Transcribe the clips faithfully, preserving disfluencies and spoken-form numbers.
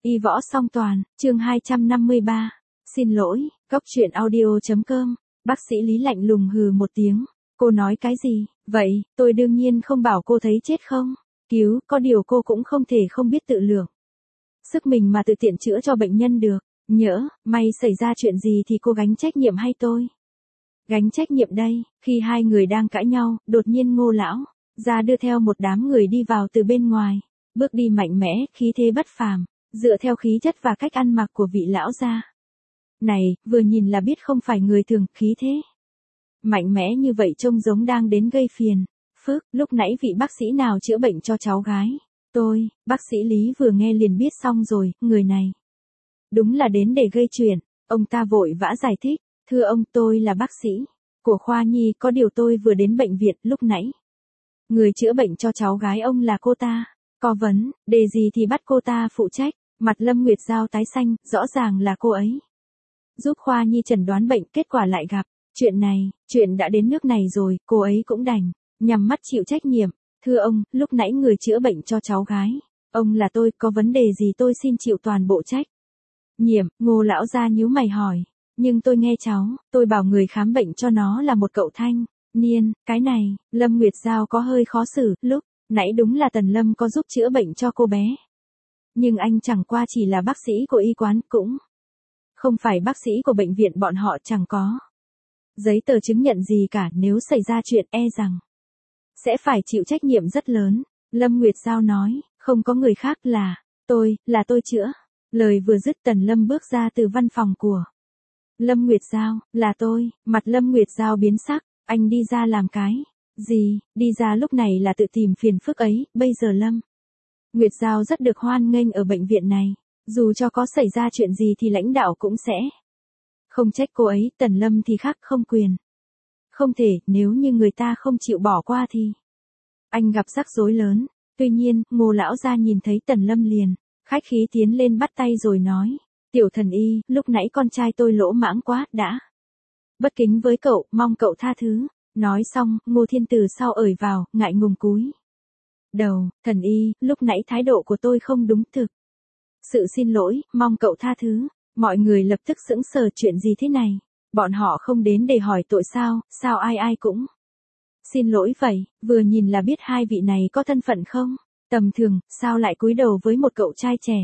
Y võ song toàn, chương hai trăm năm mươi ba. Xin lỗi, góc truyện audio.com. Bác sĩ Lý lạnh lùng hừ một tiếng. Cô nói cái gì? Vậy, tôi đương nhiên không bảo cô thấy chết không? Cứu, có điều cô cũng không thể không biết tự lượng sức mình mà tự tiện chữa cho bệnh nhân được. Nhỡ, may xảy ra chuyện gì thì cô gánh trách nhiệm hay tôi? Gánh trách nhiệm đây. Khi hai người đang cãi nhau, đột nhiên Ngô lão ra đưa theo một đám người đi vào từ bên ngoài. Bước đi mạnh mẽ, khí thế bất phàm, dựa theo khí chất và cách ăn mặc của vị lão gia này, vừa nhìn là biết không phải người thường. Khí thế mạnh mẽ như vậy trông giống đang đến gây phiền phức. Lúc nãy vị bác sĩ nào chữa bệnh cho cháu gái tôi? Bác sĩ Lý vừa nghe liền biết xong rồi, người này đúng là đến để gây chuyện. Ông ta vội vã giải thích, thưa ông, tôi là bác sĩ của khoa nhi, có điều tôi vừa đến bệnh viện lúc nãy. Người chữa bệnh cho cháu gái ông là cô ta. Có vấn đề gì thì bắt cô ta phụ trách. Mặt Lâm Nguyệt Giao tái xanh, rõ ràng là cô ấy giúp khoa nhi chẩn đoán bệnh, kết quả lại gặp chuyện này. Chuyện đã đến nước này rồi, cô ấy cũng đành nhắm mắt chịu trách nhiệm. Thưa ông, lúc nãy người chữa bệnh cho cháu gái ông là tôi, có vấn đề gì tôi xin chịu toàn bộ trách nhiệm. Ngô lão gia nhíu mày hỏi, nhưng tôi nghe cháu tôi bảo người khám bệnh cho nó là một cậu thanh niên. Cái này, Lâm Nguyệt Giao có hơi khó xử. Lúc nãy đúng là Tần Lâm có giúp chữa bệnh cho cô bé, nhưng anh chẳng qua chỉ là bác sĩ của y quán, cũng không phải bác sĩ của bệnh viện, bọn họ chẳng có giấy tờ chứng nhận gì cả. Nếu xảy ra chuyện e rằng sẽ phải chịu trách nhiệm rất lớn. Lâm Nguyệt Giao nói, không có người khác, là tôi, là tôi chữa. Lời vừa dứt Tần Lâm bước ra từ văn phòng của Lâm Nguyệt Giao. Là tôi? Mặt Lâm Nguyệt Giao biến sắc, anh đi ra làm cái gì? Đi ra lúc này là tự tìm phiền phức ấy. Bây giờ Lâm Nguyệt Giao rất được hoan nghênh ở bệnh viện này, dù cho có xảy ra chuyện gì thì lãnh đạo cũng sẽ không trách cô ấy. Tần Lâm thì khác, không quyền không thể, nếu như người ta không chịu bỏ qua thì anh gặp rắc rối lớn. Tuy nhiên, Ngô lão gia nhìn thấy Tần Lâm liền khách khí tiến lên bắt tay rồi nói, tiểu thần y, lúc nãy con trai tôi lỗ mãng quá, đã bất kính với cậu, mong cậu tha thứ. Nói xong, Ngô Thiên từ sau ởi vào, ngại ngùng cúi đầu, thần y, lúc nãy thái độ của tôi không đúng, thực sự xin lỗi, mong cậu tha thứ. Mọi người lập tức sững sờ, chuyện gì thế này? Bọn họ không đến để hỏi tội sao? Sao ai ai cũng xin lỗi vậy? Vừa nhìn là biết hai vị này có thân phận không tầm thường, sao lại cúi đầu với một cậu trai trẻ?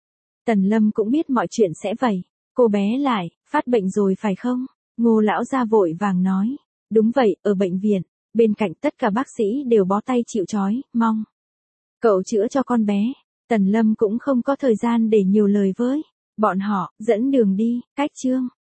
Tần Lâm cũng biết mọi chuyện sẽ vậy. Cô bé lại phát bệnh rồi phải không? Ngô lão gia vội vàng nói, đúng vậy, ở bệnh viện bên cạnh tất cả bác sĩ đều bó tay chịu trói, mong cậu chữa cho con bé. Tần Lâm cũng không có thời gian để nhiều lời với bọn họ, dẫn đường đi. Cách chương